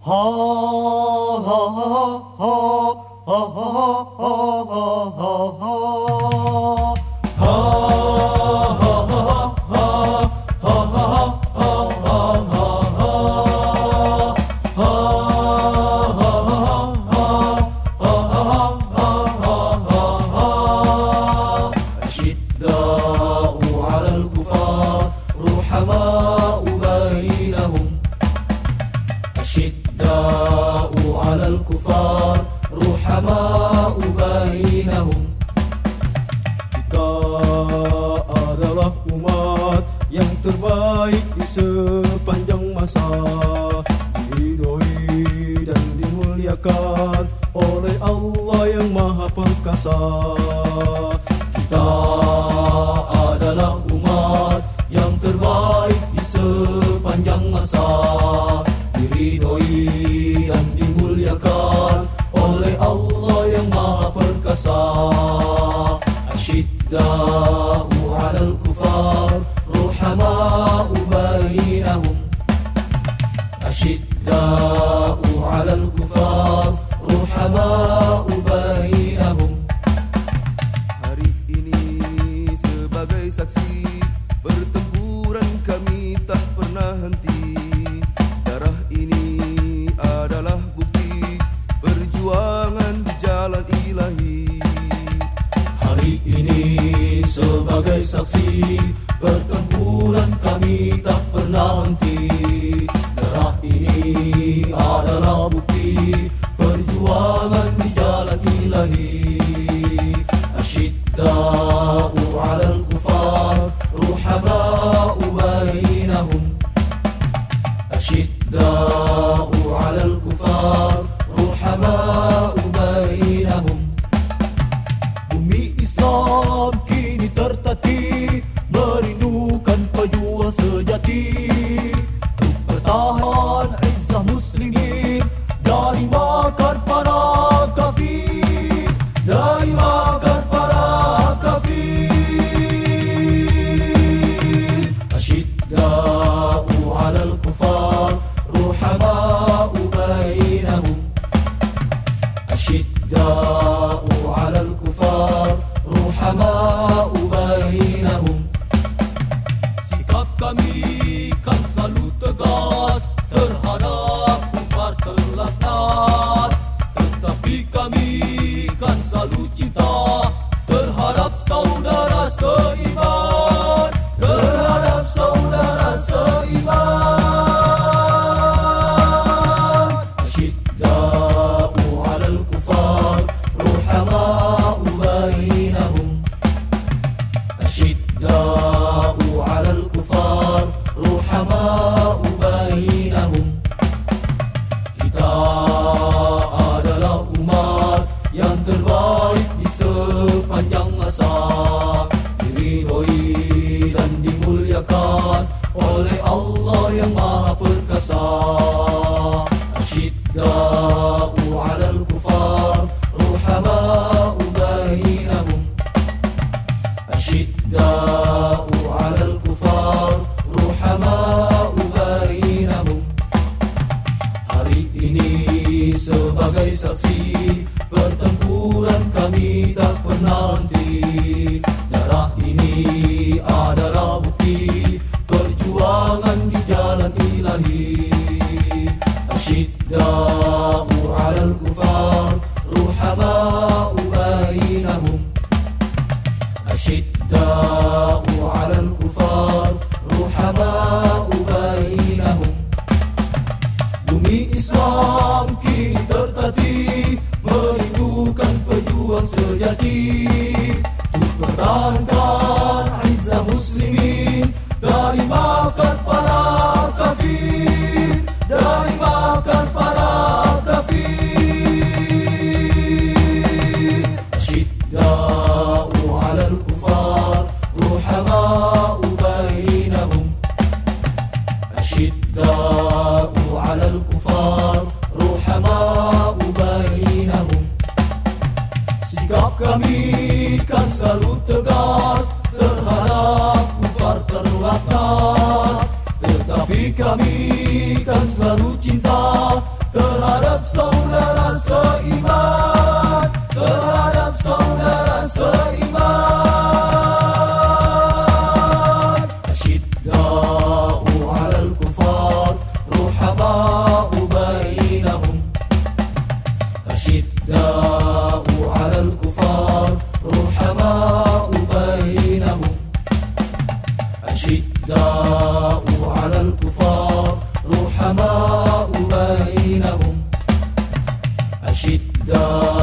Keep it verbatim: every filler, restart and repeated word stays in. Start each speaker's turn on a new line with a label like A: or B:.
A: Ha ha ha ha ha ha ha ha
B: أشداء على الكفار رحماء بينهم.
C: Kita adalah umat yang terbaik di sepanjang masa, diridhoi dan dimuliakan oleh Allah yang Maha Perkasa.
B: Kita adalah umat yang terbaik di sepanjang masa, diridhoi dan dimuliakan oleh Allah yang Maha Perkasa. Asyidda'u 'alal kufar ruhama'u bainahum. Asyidda'u 'alal kufar ruhama'u bainahum.
D: Hari ini sebagai saksi, pertempuran kami tak pernah henti. Darah ini adalah bukti perjuangan di jalan ilahi.
B: Hari ini sebagai saksi, pertempuran kami tak pernah henti. Darah ini adalah bukti perjuangan di jalan ilahi. Asyidda'u 'alal kufar ruhama'u bainahum. Asyidda'u 'alal kufar ruhama'u bainahum.
A: Bumi Islam kini tertatih, merindukan pejuang sejati untuk bertahan izzah muslimin dari makar para kafir,
B: dari makar para kafir. Asyidda'u 'alal kufar ruhama'u bainahum. Asyidda'u 'alal kufar ruhama'u bainahum. Sikap kami kan selalu tegas terhadap kufar terlaknat, tetapi kami kan selalu cinta terhadap saudara seiman, terhadap saudara seiman. Asyidda'u 'alal kufar ruhama'u bainahum. Asyidda'u 'alal kufar ruhama'u bainahum. Kita adalah umat yang terbaik di sepanjang masa, diridhoi dan dimuliakan oleh Allah yang Maha Perkasa. Asyidda'u 'alal kufar ruhama'u bainahum. Asyidda'u 'alal kufar ruhama'u bainahum. Hari ini sebagai saksi, pertempuran kami tak pernah henti. Darah ini adalah bukti perjuangan di jalan ilahi. Asyidda'u 'alal kufar ruhama'u bainahum. Asyidda'u 'alal kufar ruhama'u bainahum. Bumi Islam kini tertatih, merindukan pejuang sejati untuk pertahankan izzah muslimin dari makar para kafir, dari makar para kafir. Asyidda'u 'alal kufar ruhama'u bainahum. Asyidda'u 'alal kufar ruhama'u bainahum. Sikap kami kan selalu tegas terhadap kufar terlaknat, tetapi kami kan selalu cinta شداء على الكفار رحماء بينهم أشداء